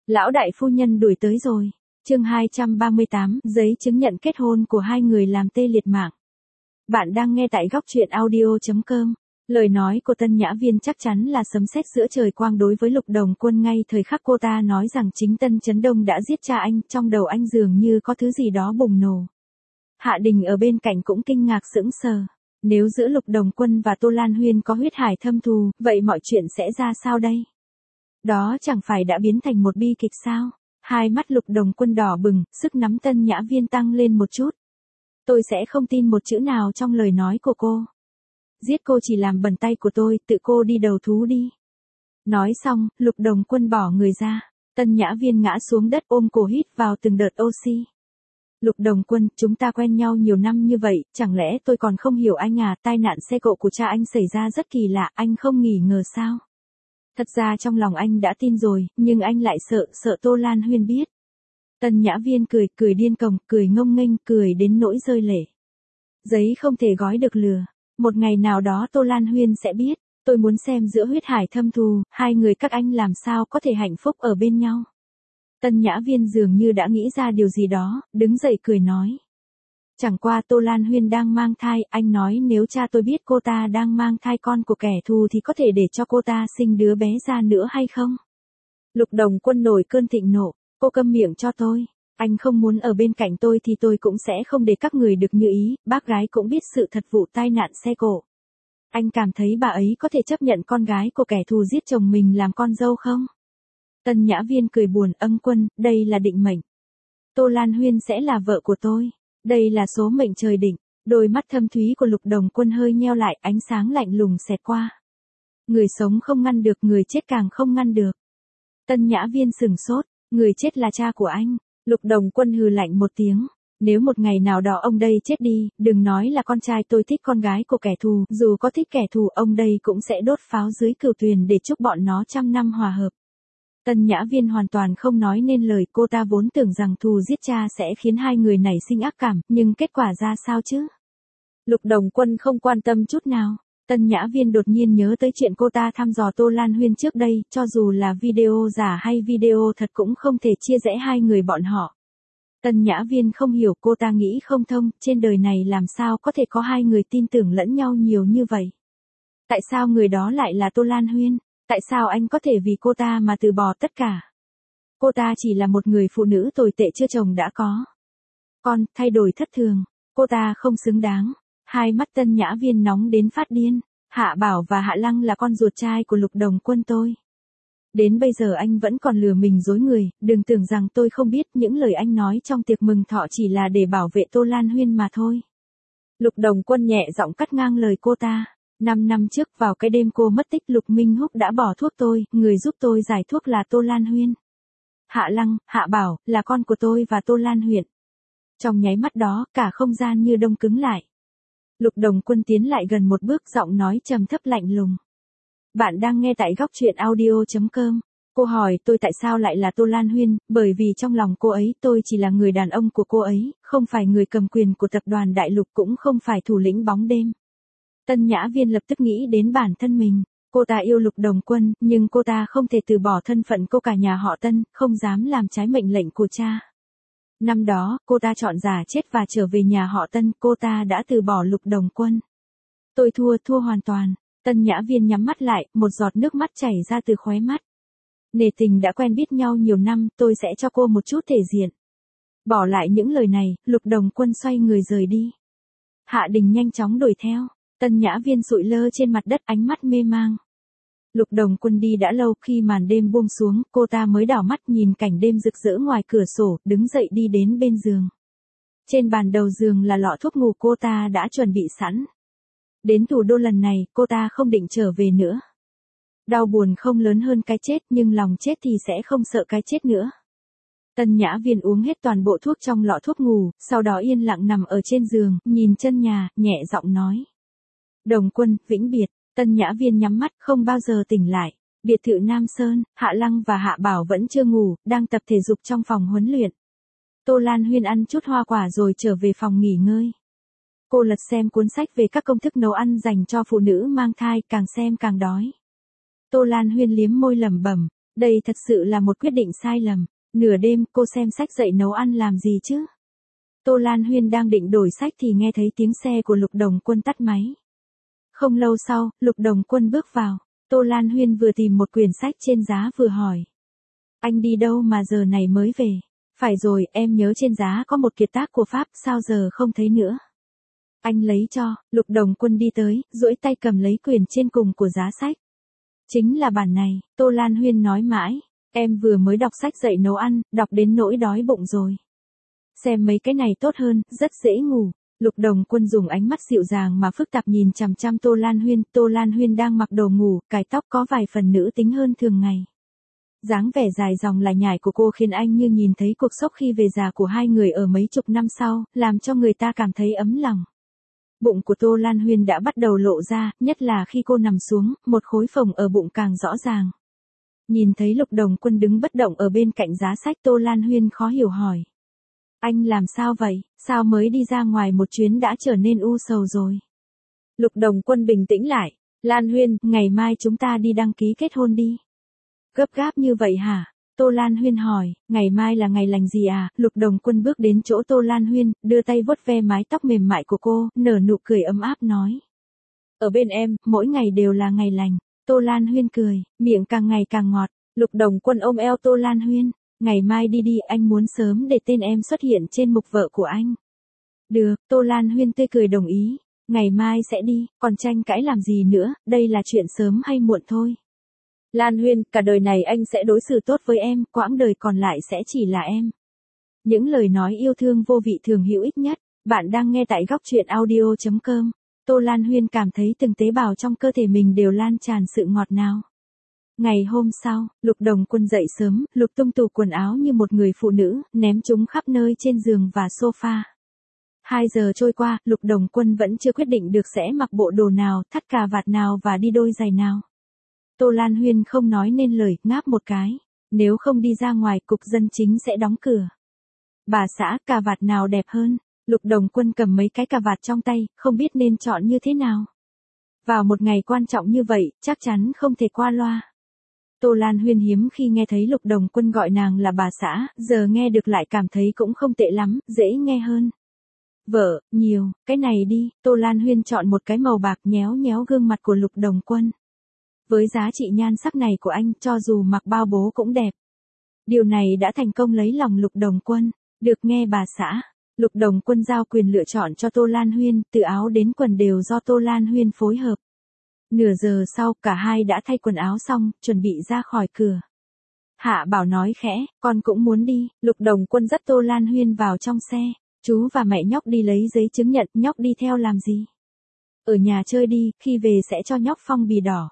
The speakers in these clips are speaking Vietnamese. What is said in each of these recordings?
Lão đại phu nhân đuổi tới rồi. Chương 238, giấy chứng nhận kết hôn của hai người làm tê liệt mạng. Bạn đang nghe tại góc truyện audio.com. Lời nói của Tân Nhã Viên chắc chắn là sấm sét giữa trời quang đối với Lục Đồng Quân. Ngay thời khắc cô ta nói rằng chính Tân Chấn Đông đã giết cha anh, trong đầu anh dường như có thứ gì đó bùng nổ. Hạ Đình ở bên cạnh cũng kinh ngạc sững sờ. Nếu giữa Lục Đồng Quân và Tô Lan Huyên có huyết hải thâm thù, vậy mọi chuyện sẽ ra sao đây? Đó chẳng phải đã biến thành một bi kịch sao? Hai mắt Lục Đồng Quân đỏ bừng, sức nắm Tân Nhã Viên tăng lên một chút. Tôi sẽ không tin một chữ nào trong lời nói của cô. Giết cô chỉ làm bẩn tay của tôi, tự cô đi đầu thú đi. Nói xong, Lục Đồng Quân bỏ người ra. Tân Nhã Viên ngã xuống đất ôm cổ hít vào từng đợt oxy. Lục Đồng Quân, chúng ta quen nhau nhiều năm như vậy, chẳng lẽ tôi còn không hiểu anh à? Tai nạn xe cộ của cha anh xảy ra rất kỳ lạ, anh không nghỉ ngờ sao? Thật ra trong lòng anh đã tin rồi, nhưng anh lại sợ Tô Lan Huyên biết. Tân Nhã Viên cười điên cuồng, cười ngông nghênh, cười đến nỗi rơi lệ. Giấy không thể gói được lửa. Một ngày nào đó Tô Lan Huyên sẽ biết. Tôi muốn xem giữa huyết hải thâm thù, hai người các anh làm sao có thể hạnh phúc ở bên nhau. Tân Nhã Viên dường như đã nghĩ ra điều gì đó, đứng dậy cười nói. Chẳng qua Tô Lan Huyên đang mang thai, anh nói nếu cha tôi biết cô ta đang mang thai con của kẻ thù thì có thể để cho cô ta sinh đứa bé ra nữa hay không? Lục Đồng Quân nổi cơn thịnh nộ, cô câm miệng cho tôi. Anh không muốn ở bên cạnh tôi thì tôi cũng sẽ không để các người được như ý, bác gái cũng biết sự thật vụ tai nạn xe cộ. Anh cảm thấy bà ấy có thể chấp nhận con gái của kẻ thù giết chồng mình làm con dâu không? Tân Nhã Viên cười buồn, Quân, đây là định mệnh. Tô Lan Huyên sẽ là vợ của tôi. Đây là số mệnh trời định. Đôi mắt thâm thúy của Lục Đồng Quân hơi nheo lại, ánh sáng lạnh lùng xẹt qua. Người sống không ngăn được, người chết càng không ngăn được. Tân Nhã Viên sừng sốt, người chết là cha của anh. Lục Đồng Quân hừ lạnh một tiếng. Nếu một ngày nào đó ông đây chết đi, đừng nói là con trai tôi thích con gái của kẻ thù, dù có thích kẻ thù ông đây cũng sẽ đốt pháo dưới cửu tuyền để chúc bọn nó trăm năm hòa hợp. Tân Nhã Viên hoàn toàn không nói nên lời, cô ta vốn tưởng rằng thù giết cha sẽ khiến hai người nảy sinh ác cảm, nhưng kết quả ra sao chứ? Lục Đồng Quân không quan tâm chút nào. Tân Nhã Viên đột nhiên nhớ tới chuyện cô ta thăm dò Tô Lan Huyên trước đây, cho dù là video giả hay video thật cũng không thể chia rẽ hai người bọn họ. Tân Nhã Viên không hiểu, cô ta nghĩ không thông, trên đời này làm sao có thể có hai người tin tưởng lẫn nhau nhiều như vậy? Tại sao người đó lại là Tô Lan Huyên? Tại sao anh có thể vì cô ta mà từ bỏ tất cả? Cô ta chỉ là một người phụ nữ tồi tệ chưa chồng đã có con, thay đổi thất thường. Cô ta không xứng đáng. Hai mắt Tân Nhã Viên nóng đến phát điên. Hạ Bảo và Hạ Lăng là con ruột trai của Lục Đồng Quân tôi. Đến bây giờ anh vẫn còn lừa mình dối người, đừng tưởng rằng tôi không biết những lời anh nói trong tiệc mừng thọ chỉ là để bảo vệ Tô Lan Huyên mà thôi. Lục Đồng Quân nhẹ giọng cắt ngang lời cô ta. 5 năm trước vào cái đêm cô mất tích Lục Minh Húc đã bỏ thuốc tôi, người giúp tôi giải thuốc là Tô Lan Huyên. Hạ Lăng, Hạ Bảo, là con của tôi và Tô Lan Huyên. Trong nháy mắt đó, cả không gian như đông cứng lại. Lục Đồng Quân tiến lại gần một bước, giọng nói trầm thấp lạnh lùng. Bạn đang nghe tại góc truyện audio.com. Cô hỏi tôi tại sao lại là Tô Lan Huyên, bởi vì trong lòng cô ấy tôi chỉ là người đàn ông của cô ấy, không phải người cầm quyền của tập đoàn Đại Lục, cũng không phải thủ lĩnh bóng đêm. Tân Nhã Viên lập tức nghĩ đến bản thân mình. Cô ta yêu Lục Đồng Quân, nhưng cô ta không thể từ bỏ thân phận cô cả nhà họ Tân, không dám làm trái mệnh lệnh của cha. Năm đó, cô ta chọn giả chết và trở về nhà họ Tân, cô ta đã từ bỏ Lục Đồng Quân. Tôi thua hoàn toàn. Tân Nhã Viên nhắm mắt lại, một giọt nước mắt chảy ra từ khóe mắt. Nể tình đã quen biết nhau nhiều năm, tôi sẽ cho cô một chút thể diện. Bỏ lại những lời này, Lục Đồng Quân xoay người rời đi. Hạ Đình nhanh chóng đuổi theo. Tân Nhã Viên sụi lơ trên mặt đất, ánh mắt mê mang. Lục Đồng Quân đi đã lâu, khi màn đêm buông xuống, cô ta mới đảo mắt nhìn cảnh đêm rực rỡ ngoài cửa sổ, đứng dậy đi đến bên giường. Trên bàn đầu giường là lọ thuốc ngủ cô ta đã chuẩn bị sẵn. Đến thủ đô lần này, cô ta không định trở về nữa. Đau buồn không lớn hơn cái chết, nhưng lòng chết thì sẽ không sợ cái chết nữa. Tân Nhã Viên uống hết toàn bộ thuốc trong lọ thuốc ngủ, sau đó yên lặng nằm ở trên giường, nhìn chân nhà, nhẹ giọng nói. Đồng Quân, vĩnh biệt. Tân Nhã Viên nhắm mắt, không bao giờ tỉnh lại. Biệt thự Nam Sơn, Hạ Lăng và Hạ Bảo vẫn chưa ngủ, đang tập thể dục trong phòng huấn luyện. Tô Lan Huyên ăn chút hoa quả rồi trở về phòng nghỉ ngơi. Cô lật xem cuốn sách về các công thức nấu ăn dành cho phụ nữ mang thai, càng xem càng đói. Tô Lan Huyên liếm môi lẩm bẩm, Đây thật sự là một quyết định sai lầm. Nửa đêm cô xem sách dậy nấu ăn làm gì chứ? Tô Lan Huyên đang định đổi sách thì nghe thấy tiếng xe của Lục Đồng Quân tắt máy. Không lâu sau, Lục Đồng Quân bước vào. Tô Lan Huyên vừa tìm một quyển sách trên giá vừa hỏi. Anh đi đâu mà giờ này mới về? Phải rồi, em nhớ trên giá có một kiệt tác của Pháp, sao giờ không thấy nữa? Anh lấy cho. Lục Đồng Quân đi tới, duỗi tay cầm lấy quyển trên cùng của giá sách. Chính là bản này, Tô Lan Huyên nói mãi. Em vừa mới đọc sách dậy nấu ăn, đọc đến nỗi đói bụng rồi. Xem mấy cái này tốt hơn, rất dễ ngủ. Lục Đồng Quân dùng ánh mắt dịu dàng mà phức tạp nhìn chằm chằm Tô Lan Huyên. Tô Lan Huyên đang mặc đồ ngủ, cài tóc có vài phần nữ tính hơn thường ngày. Dáng vẻ dài dòng lải nhải của cô khiến anh như nhìn thấy cuộc sống khi về già của hai người ở mấy chục năm sau, làm cho người ta cảm thấy ấm lòng. Bụng của Tô Lan Huyên đã bắt đầu lộ ra, nhất là khi cô nằm xuống, một khối phồng ở bụng càng rõ ràng. Nhìn thấy Lục Đồng Quân đứng bất động ở bên cạnh giá sách, Tô Lan Huyên khó hiểu hỏi. Anh làm sao vậy, sao mới đi ra ngoài một chuyến đã trở nên u sầu rồi? Lục Đồng Quân bình tĩnh lại. Lan Huyên, ngày mai chúng ta đi đăng ký kết hôn đi. Gấp gáp như vậy hả? Tô Lan Huyên hỏi, ngày mai là ngày lành gì à? Lục Đồng Quân bước đến chỗ Tô Lan Huyên, đưa tay vuốt ve mái tóc mềm mại của cô, nở nụ cười ấm áp nói. Ở bên em, mỗi ngày đều là ngày lành. Tô Lan Huyên cười, miệng càng ngày càng ngọt. Lục Đồng Quân ôm eo Tô Lan Huyên. Ngày mai đi đi, anh muốn sớm để tên em xuất hiện trên mục vợ của anh. Được, Tô Lan Huyên tươi cười đồng ý. Ngày mai sẽ đi, còn tranh cãi làm gì nữa, đây là chuyện sớm hay muộn thôi. Lan Huyên, cả đời này anh sẽ đối xử tốt với em, quãng đời còn lại sẽ chỉ là em. Những lời nói yêu thương vô vị thường hữu ích nhất. Bạn đang nghe tại góc truyện audio.com. Tô Lan Huyên cảm thấy từng tế bào trong cơ thể mình đều lan tràn sự ngọt ngào. Ngày hôm sau, Lục Đồng Quân dậy sớm, lục tung tủ quần áo như một người phụ nữ, ném chúng khắp nơi trên giường và sofa. 2 giờ trôi qua, Lục Đồng Quân vẫn chưa quyết định được sẽ mặc bộ đồ nào, thắt cà vạt nào và đi đôi giày nào. Tô Lan Huyên không nói nên lời, ngáp một cái. Nếu không đi ra ngoài, cục dân chính sẽ đóng cửa. Bà xã, cà vạt nào đẹp hơn? Lục Đồng Quân cầm mấy cái cà vạt trong tay, không biết nên chọn như thế nào. Vào một ngày quan trọng như vậy, chắc chắn không thể qua loa. Tô Lan Huyên hiếm khi nghe thấy Lục Đồng Quân gọi nàng là bà xã, giờ nghe được lại cảm thấy cũng không tệ lắm, dễ nghe hơn. Vợ, nhiều, cái này đi. Tô Lan Huyên chọn một cái màu bạc, nhéo nhéo gương mặt của Lục Đồng Quân. Với giá trị nhan sắc này của anh, cho dù mặc bao bố cũng đẹp. Điều này đã thành công lấy lòng Lục Đồng Quân. Được nghe bà xã. Lục Đồng Quân giao quyền lựa chọn cho Tô Lan Huyên, từ áo đến quần đều do Tô Lan Huyên phối hợp. Nửa giờ sau, cả hai đã thay quần áo xong, chuẩn bị ra khỏi cửa. Hạ Bảo nói khẽ, con cũng muốn đi. Lục Đồng Quân dắt Tô Lan Huyên vào trong xe. Chú và mẹ nhóc đi lấy giấy chứng nhận, nhóc đi theo làm gì? Ở nhà chơi đi, khi về sẽ cho nhóc phong bì đỏ.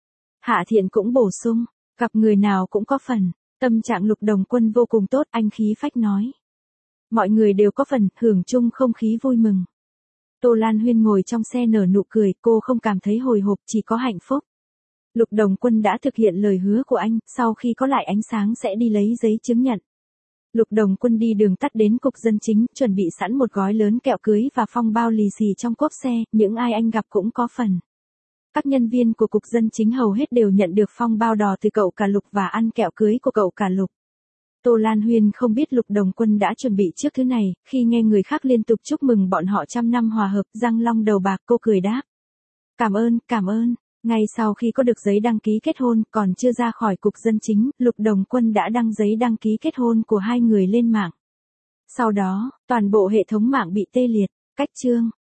Hạ Thiện cũng bổ sung, gặp người nào cũng có phần. Tâm trạng Lục Đồng Quân vô cùng tốt, anh khí phách nói. Mọi người đều có phần, hưởng chung không khí vui mừng. Tô Lan Huyên ngồi trong xe nở nụ cười, cô không cảm thấy hồi hộp, chỉ có hạnh phúc. Lục Đồng Quân đã thực hiện lời hứa của anh, sau khi có lại ánh sáng sẽ đi lấy giấy chứng nhận. Lục Đồng Quân đi đường tắt đến cục dân chính, chuẩn bị sẵn một gói lớn kẹo cưới và phong bao lì xì trong cốp xe, những ai anh gặp cũng có phần. Các nhân viên của cục dân chính hầu hết đều nhận được phong bao đỏ từ cậu cả Lục và ăn kẹo cưới của cậu cả Lục. Tô Lan Huyên không biết Lục Đồng Quân đã chuẩn bị trước thứ này, khi nghe người khác liên tục chúc mừng bọn họ trăm năm hòa hợp, răng long đầu bạc, cô cười đáp. Cảm ơn, cảm ơn. Ngay sau khi có được giấy đăng ký kết hôn, còn chưa ra khỏi cục dân chính, Lục Đồng Quân đã đăng giấy đăng ký kết hôn của hai người lên mạng. Sau đó, toàn bộ hệ thống mạng bị tê liệt, cách chương.